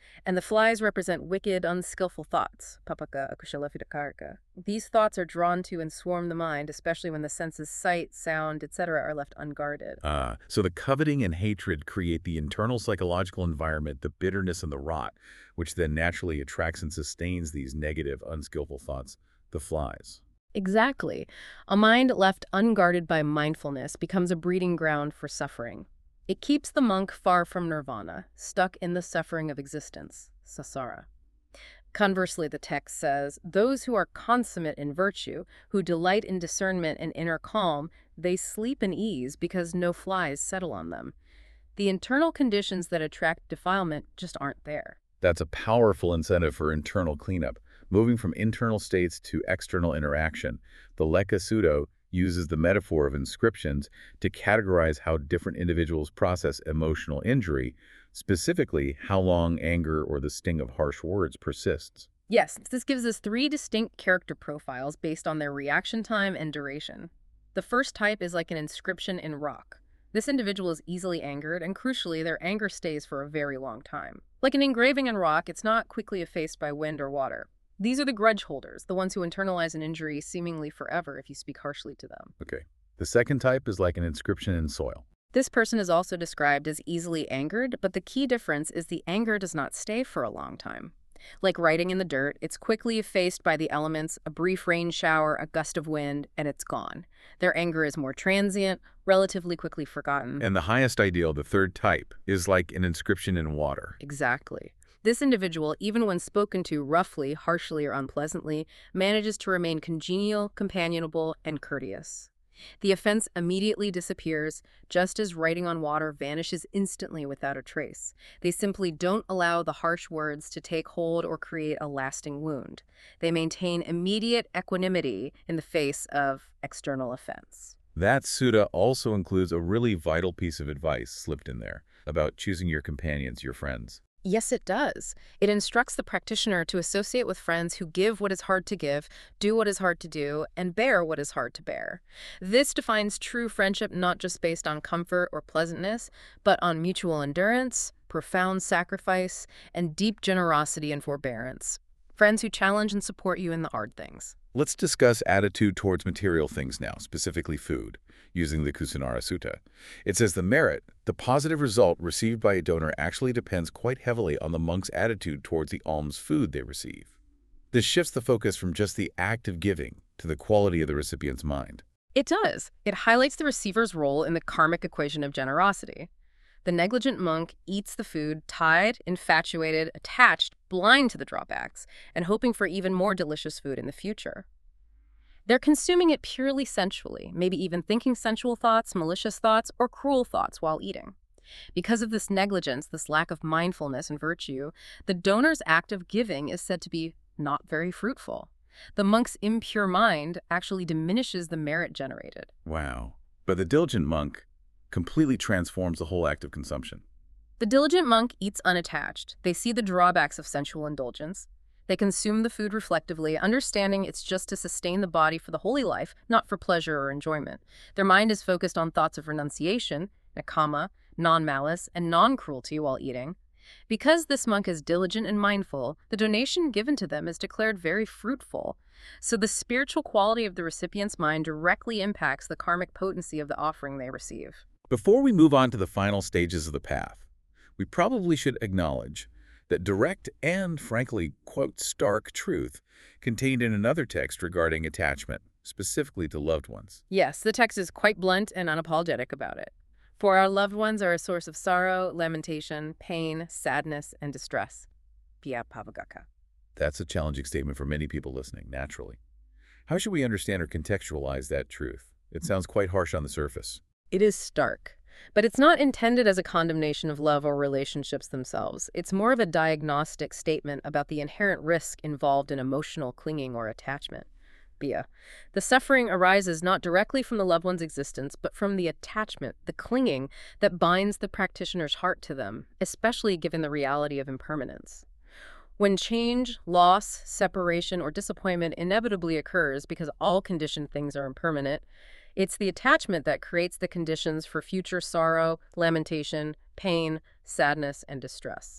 And the flies represent wicked, unskillful thoughts, papaka akushala fidakarka. These thoughts are drawn to and swarm the mind, especially when the senses sight, sound, etc. are left unguarded. So the coveting and hatred create the internal psychological environment, the bitterness and the rot, which then naturally attracts and sustains these negative, unskillful thoughts, the flies. Exactly. A mind left unguarded by mindfulness becomes a breeding ground for suffering. It keeps the monk far from nirvana, stuck in the suffering of existence, samsara. Conversely, the text says, those who are consummate in virtue, who delight in discernment and inner calm, they sleep in ease because no flies settle on them. The internal conditions that attract defilement just aren't there. That's a powerful incentive for internal cleanup, moving from internal states to external interaction. The Lekka Sutta uses the metaphor of inscriptions to categorize how different individuals process emotional injury, specifically how long anger or the sting of harsh words persists. Yes, this gives us 3 distinct character profiles based on their reaction time and duration. The first type is like an inscription in rock. This individual is easily angered, and crucially, their anger stays for a very long time. Like an engraving in rock, it's not quickly effaced by wind or water. These are the grudge holders, the ones who internalize an injury seemingly forever if you speak harshly to them. Okay. The second type is like an inscription in soil. This person is also described as easily angered, but the key difference is the anger does not stay for a long time. Like writing in the dirt, it's quickly effaced by the elements, a brief rain shower, a gust of wind, and it's gone. Their anger is more transient, relatively quickly forgotten. And the highest ideal, the third type, is like an inscription in water. Exactly. This individual, even when spoken to roughly, harshly, or unpleasantly, manages to remain congenial, companionable, and courteous. The offense immediately disappears, just as writing on water vanishes instantly without a trace. They simply don't allow the harsh words to take hold or create a lasting wound. They maintain immediate equanimity in the face of external offense. That sutta also includes a really vital piece of advice slipped in there about choosing your companions, your friends. Yes, it does. It instructs the practitioner to associate with friends who give what is hard to give, do what is hard to do, and bear what is hard to bear. This defines true friendship not just based on comfort or pleasantness, but on mutual endurance, profound sacrifice, and deep generosity and forbearance. Friends who challenge and support you in the hard things. Let's discuss attitude towards material things now, specifically food, using the Kusinara Sutta. It says the merit, the positive result received by a donor actually depends quite heavily on the monk's attitude towards the alms food they receive. This shifts the focus from just the act of giving to the quality of the recipient's mind. It does. It highlights the receiver's role in the karmic equation of generosity. The negligent monk eats the food, tied, infatuated, attached, blind to the drawbacks, and hoping for even more delicious food in the future. They're consuming it purely sensually, maybe even thinking sensual thoughts, malicious thoughts, or cruel thoughts while eating. Because of this negligence, this lack of mindfulness and virtue, the donor's act of giving is said to be not very fruitful. The monk's impure mind actually diminishes the merit generated. Wow. But the diligent monk completely transforms the whole act of consumption. The diligent monk eats unattached. They see the drawbacks of sensual indulgence. They consume the food reflectively, understanding it's just to sustain the body for the holy life, not for pleasure or enjoyment. Their mind is focused on thoughts of renunciation, nekkhamma, non-malice, and non-cruelty while eating. Because this monk is diligent and mindful, the donation given to them is declared very fruitful. So the spiritual quality of the recipient's mind directly impacts the karmic potency of the offering they receive. Before we move on to the final stages of the path, we probably should acknowledge that direct and, frankly, quote, stark truth contained in another text regarding attachment, specifically to loved ones. Yes, the text is quite blunt and unapologetic about it. For our loved ones are a source of sorrow, lamentation, pain, sadness, and distress. Pia Pavagaka. That's a challenging statement for many people listening, naturally. How should we understand or contextualize that truth? It sounds quite harsh on the surface. It is stark, but it's not intended as a condemnation of love or relationships themselves. It's more of a diagnostic statement about the inherent risk involved in emotional clinging or attachment. Bia. The suffering arises not directly from the loved one's existence, but from the attachment, the clinging that binds the practitioner's heart to them, especially given the reality of impermanence. When change, loss, separation, or disappointment inevitably occurs because all conditioned things are impermanent, it's the attachment that creates the conditions for future sorrow, lamentation, pain, sadness, and distress.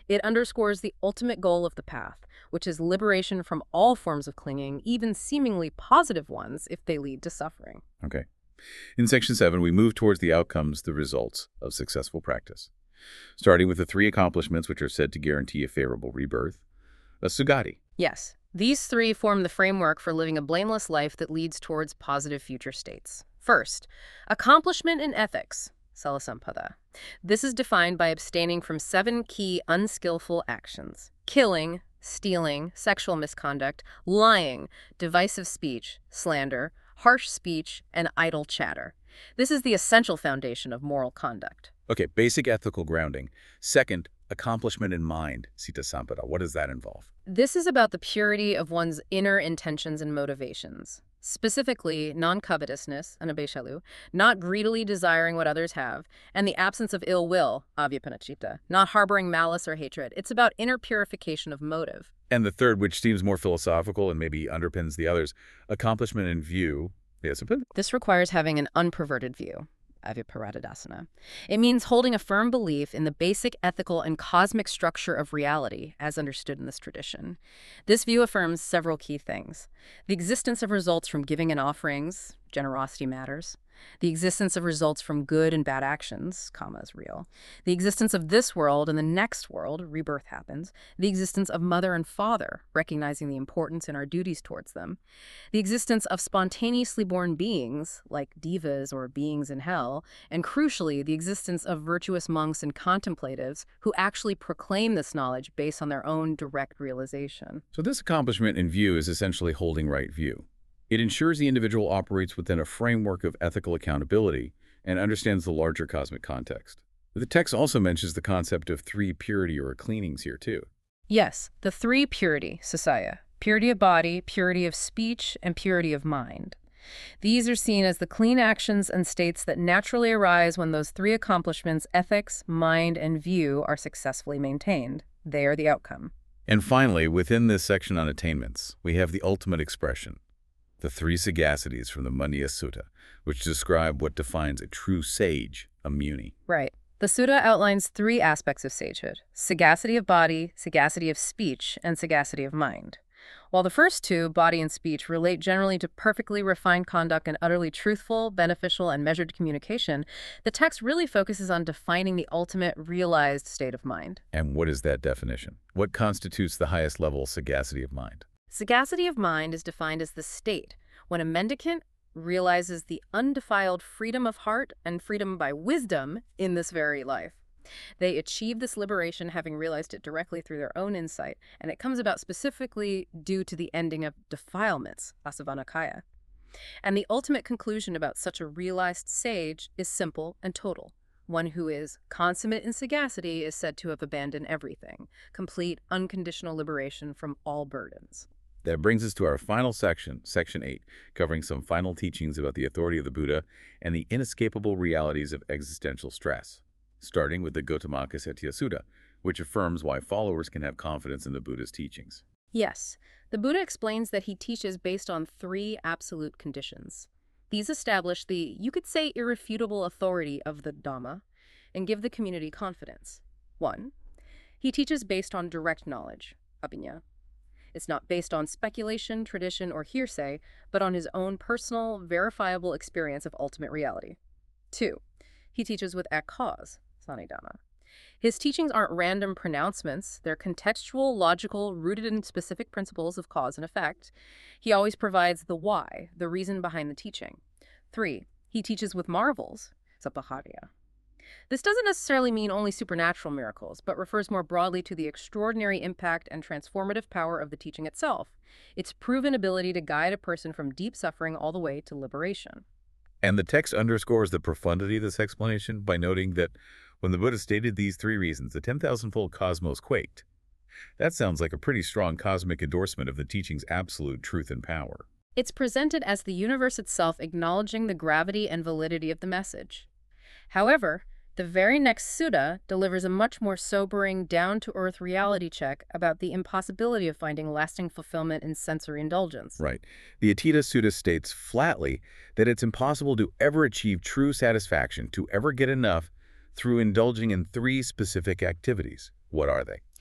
It underscores the ultimate goal of the path, which is liberation from all forms of clinging, even seemingly positive ones if they lead to suffering. Okay. In Section 7, we move towards the outcomes, the results of successful practice, starting with the 3 accomplishments which are said to guarantee a favorable rebirth. A sugati. Yes, these 3 form the framework for living a blameless life that leads towards positive future states. First, accomplishment in ethics, Salasampada. This is defined by abstaining from 7 key unskillful actions: killing, stealing, sexual misconduct, lying, divisive speech, slander, harsh speech, and idle chatter. This is the essential foundation of moral conduct. Okay, basic ethical grounding. Second, accomplishment in mind, Sita Sampada. What does that involve? This is about the purity of one's inner intentions and motivations. Specifically, non-covetousness, anabeshalu, not greedily desiring what others have, and the absence of ill will, avyapanachita, not harboring malice or hatred. It's about inner purification of motive. And the third, which seems more philosophical and maybe underpins the others, accomplishment in view. Yes, This requires having an unperverted view, avyaparadadasana. It means holding a firm belief in the basic ethical and cosmic structure of reality, as understood in this tradition. This view affirms several key things: the existence of results from giving and offerings, generosity matters; the existence of results from good and bad actions, karma is real; the existence of this world and the next world, rebirth happens; the existence of mother and father, recognizing the importance in our duties towards them; the existence of spontaneously born beings, like divas or beings in hell; and crucially, the existence of virtuous monks and contemplatives who actually proclaim this knowledge based on their own direct realization. So this accomplishment in view is essentially holding right view. It ensures the individual operates within a framework of ethical accountability and understands the larger cosmic context. The text also mentions the concept of 3 purity or cleanings here too. Yes, the 3 purity, sasaya: purity of body, purity of speech, and purity of mind. These are seen as the clean actions and states that naturally arise when those 3 accomplishments, ethics, mind, and view, are successfully maintained. They are the outcome. And finally, within this section on attainments, we have the ultimate expression, the 3 sagacities from the Mandiya Sutta, which describe what defines a true sage, a muni. Right. The sutta outlines 3 aspects of sagehood: sagacity of body, sagacity of speech, and sagacity of mind. While the first 2, body and speech, relate generally to perfectly refined conduct and utterly truthful, beneficial, and measured communication, the text really focuses on defining the ultimate realized state of mind. And what is that definition? What constitutes the highest level sagacity of mind? Sagacity of mind is defined as the state when a mendicant realizes the undefiled freedom of heart and freedom by wisdom in this very life. They achieve this liberation having realized it directly through their own insight, and it comes about specifically due to the ending of defilements, asavanakaya. And the ultimate conclusion about such a realized sage is simple and total. One who is consummate in sagacity is said to have abandoned everything, complete unconditional liberation from all burdens. That brings us to our final section, Section 8, covering some final teachings about the authority of the Buddha and the inescapable realities of existential stress, starting with the Gottamaka Satya Sutta, which affirms why followers can have confidence in the Buddha's teachings. Yes, the Buddha explains that he teaches based on 3 absolute conditions. These establish the, you could say, irrefutable authority of the Dhamma and give the community confidence. 1. He teaches based on direct knowledge, abhinya. It's not based on speculation, tradition, or hearsay, but on his own personal, verifiable experience of ultimate reality. 2. He teaches with ek cause, sanidana. His teachings aren't random pronouncements. They're contextual, logical, rooted in specific principles of cause and effect. He always provides the why, the reason behind the teaching. 3. He teaches with marvels, sapaharya. This doesn't necessarily mean only supernatural miracles, but refers more broadly to the extraordinary impact and transformative power of the teaching itself, its proven ability to guide a person from deep suffering all the way to liberation. And the text underscores the profundity of this explanation by noting that when the Buddha stated these 3 reasons, the 10,000-fold cosmos quaked. That sounds like a pretty strong cosmic endorsement of the teaching's absolute truth and power. It's presented as the universe itself acknowledging the gravity and validity of the message. However, the very next sutta delivers a much more sobering, down-to-earth reality check about the impossibility of finding lasting fulfillment in sensory indulgence. Right. The Attita Sutta states flatly that it's impossible to ever achieve true satisfaction, to ever get enough, through indulging in 3 specific activities. What are they?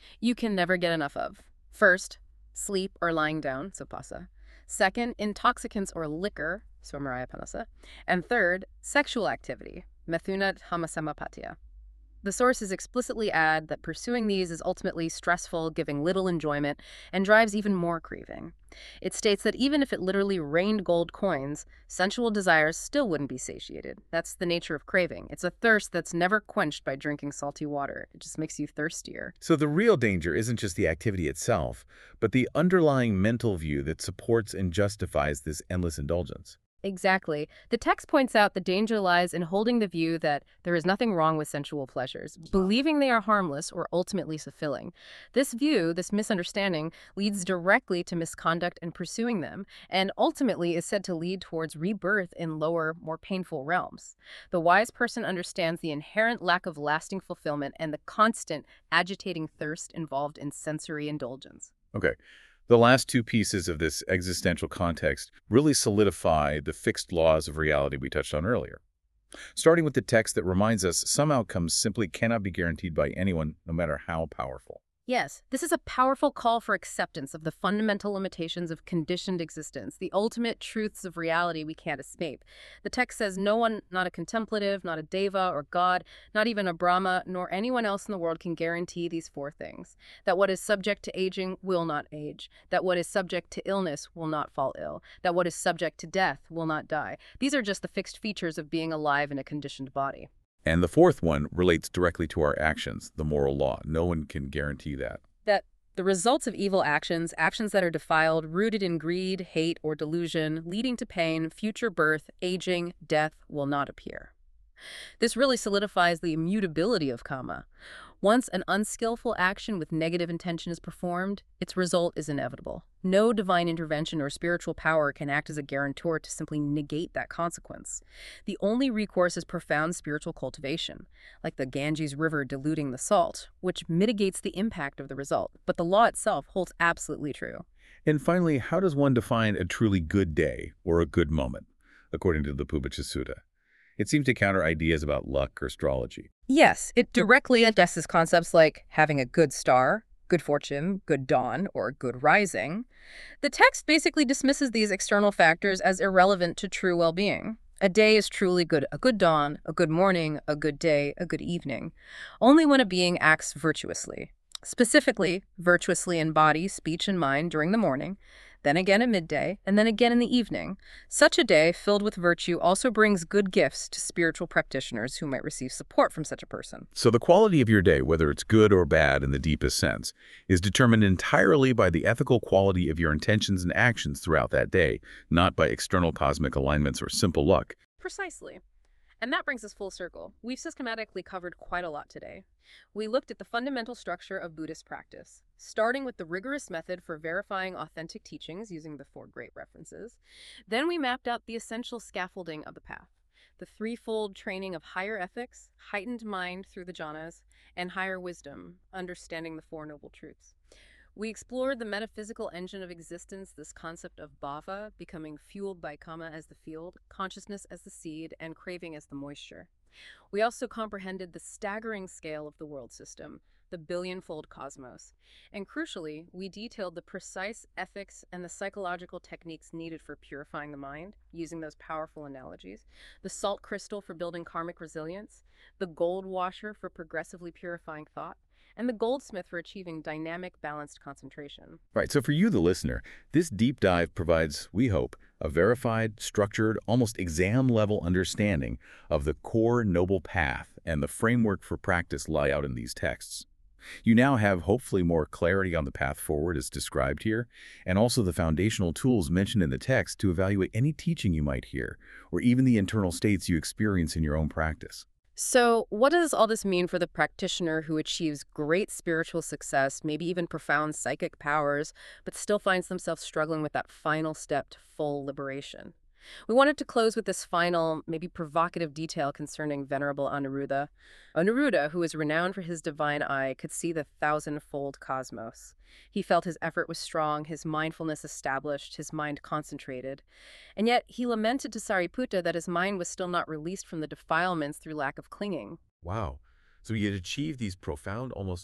you can never get enough of. First, sleep or lying down, so pasa. Second, intoxicants or liquor, so maraya panasa. And third, sexual activity, methunat hamasamapatia. The sources explicitly add that pursuing these is ultimately stressful, giving little enjoyment, and drives even more craving. It states that even if it literally rained gold coins, sensual desires still wouldn't be satiated. That's the nature of craving. It's a thirst that's never quenched by drinking salty water. It just makes you thirstier. So the real danger isn't just the activity itself, but the underlying mental view that supports and justifies this endless indulgence. Exactly. The text points out the danger lies in holding the view that there is nothing wrong with sensual pleasures, believing they are harmless or ultimately fulfilling. This view, this misunderstanding, leads directly to misconduct in pursuing them, and ultimately is said to lead towards rebirth in lower, more painful realms. The wise person understands the inherent lack of lasting fulfillment and the constant, agitating thirst involved in sensory indulgence. Okay. The last two pieces of this existential context really solidify the fixed laws of reality we touched on earlier. Starting with the text that reminds us some outcomes simply cannot be guaranteed by anyone, no matter how powerful. Yes, this is a powerful call for acceptance of the fundamental limitations of conditioned existence, the ultimate truths of reality we can't escape. The text says no one, not a contemplative, not a deva or god, not even a Brahma, nor anyone else in the world can guarantee these four things. That what is subject to aging will not age. That what is subject to illness will not fall ill. That what is subject to death will not die. These are just the fixed features of being alive in a conditioned body. And the fourth one relates directly to our actions, the moral law. No one can guarantee that. That the results of evil actions, actions that are defiled, rooted in greed, hate, or delusion, leading to pain, future birth, aging, death, will not appear. This really solidifies the immutability of karma. Once an unskillful action with negative intention is performed, its result is inevitable. No divine intervention or spiritual power can act as a guarantor to simply negate that consequence. The only recourse is profound spiritual cultivation, like the Ganges River diluting the salt, which mitigates the impact of the result. But the law itself holds absolutely true. And finally, how does one define a truly good day or a good moment, according to the Pubacha Sutta? It seems to counter ideas about luck or astrology. Yes, it directly addresses concepts like having a good star, good fortune, good dawn, or good rising. The text basically dismisses these external factors as irrelevant to true well-being. A day is truly good, a good dawn, a good morning, a good day, a good evening, only when a being acts virtuously. Specifically, virtuously in body, speech, and mind during the morning, then again at midday, and then again in the evening. Such a day filled with virtue also brings good gifts to spiritual practitioners who might receive support from such a person. So the quality of your day, whether it's good or bad in the deepest sense, is determined entirely by the ethical quality of your intentions and actions throughout that day, not by external cosmic alignments or simple luck. Precisely. And that brings us full circle. We've systematically covered quite a lot today. We looked at the fundamental structure of Buddhist practice, starting with the rigorous method for verifying authentic teachings using the four great references. Then we mapped out the essential scaffolding of the path, the threefold training of higher ethics, heightened mind through the jhanas, and higher wisdom, understanding the Four Noble Truths. We explored the metaphysical engine of existence, this concept of bhava, becoming fueled by kama as the field, consciousness as the seed, and craving as the moisture. We also comprehended the staggering scale of the world system, the billion-fold cosmos. And crucially, we detailed the precise ethics and the psychological techniques needed for purifying the mind, using those powerful analogies, the salt crystal for building karmic resilience, the gold washer for progressively purifying thought, and the goldsmith for achieving dynamic, balanced concentration. Right, so for you, the listener, this deep dive provides, we hope, a verified, structured, almost exam-level understanding of the core noble path and the framework for practice lie out in these texts. You now have hopefully more clarity on the path forward as described here, and also the foundational tools mentioned in the text to evaluate any teaching you might hear, or even the internal states you experience in your own practice. So what does all this mean for the practitioner who achieves great spiritual success, maybe even profound psychic powers, but still finds themselves struggling with that final step to full liberation? We wanted to close with this final, maybe provocative detail concerning Venerable Anuruddha. Anuruddha, who is renowned for his divine eye, could see the thousand-fold cosmos. He felt his effort was strong, his mindfulness established, his mind concentrated. And yet he lamented to Sariputta that his mind was still not released from the defilements through lack of clinging. Wow. So he had achieved these profound, almost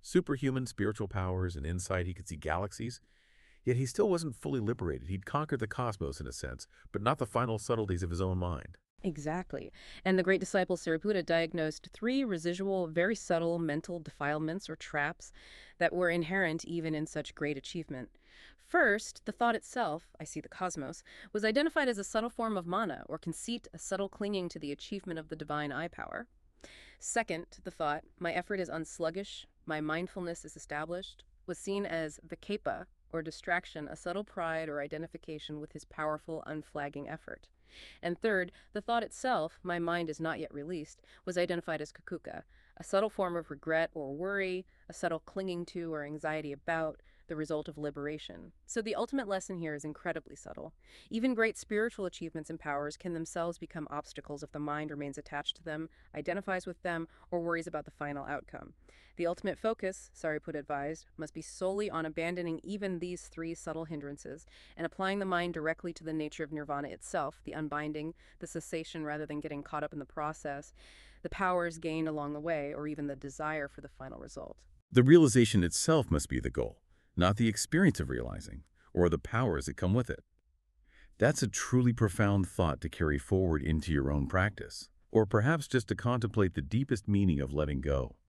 superhuman spiritual powers and insight. He could see galaxies. Yet he still wasn't fully liberated. He'd conquered the cosmos in a sense, but not the final subtleties of his own mind. Exactly. And the great disciple Sariputta diagnosed three residual, very subtle mental defilements or traps that were inherent even in such great achievement. First, the thought itself, I see the cosmos, was identified as a subtle form of mana or conceit, a subtle clinging to the achievement of the divine eye power. Second, the thought, my effort is unsluggish, my mindfulness is established, was seen as vikepa, or distraction, a subtle pride or identification with his powerful, unflagging effort. And third, the thought itself, my mind is not yet released, was identified as kakuka, a subtle form of regret or worry, a subtle clinging to or anxiety about, the result of liberation. So the ultimate lesson here is incredibly subtle. Even great spiritual achievements and powers can themselves become obstacles if the mind remains attached to them, identifies with them, or worries about the final outcome. The ultimate focus, Sariputta advised, must be solely on abandoning even these three subtle hindrances and applying the mind directly to the nature of nirvana itself, the unbinding, the cessation rather than getting caught up in the process, the powers gained along the way, or even the desire for the final result. The realization itself must be the goal, not the experience of realizing, or the powers that come with it. That's a truly profound thought to carry forward into your own practice, or perhaps just to contemplate the deepest meaning of letting go.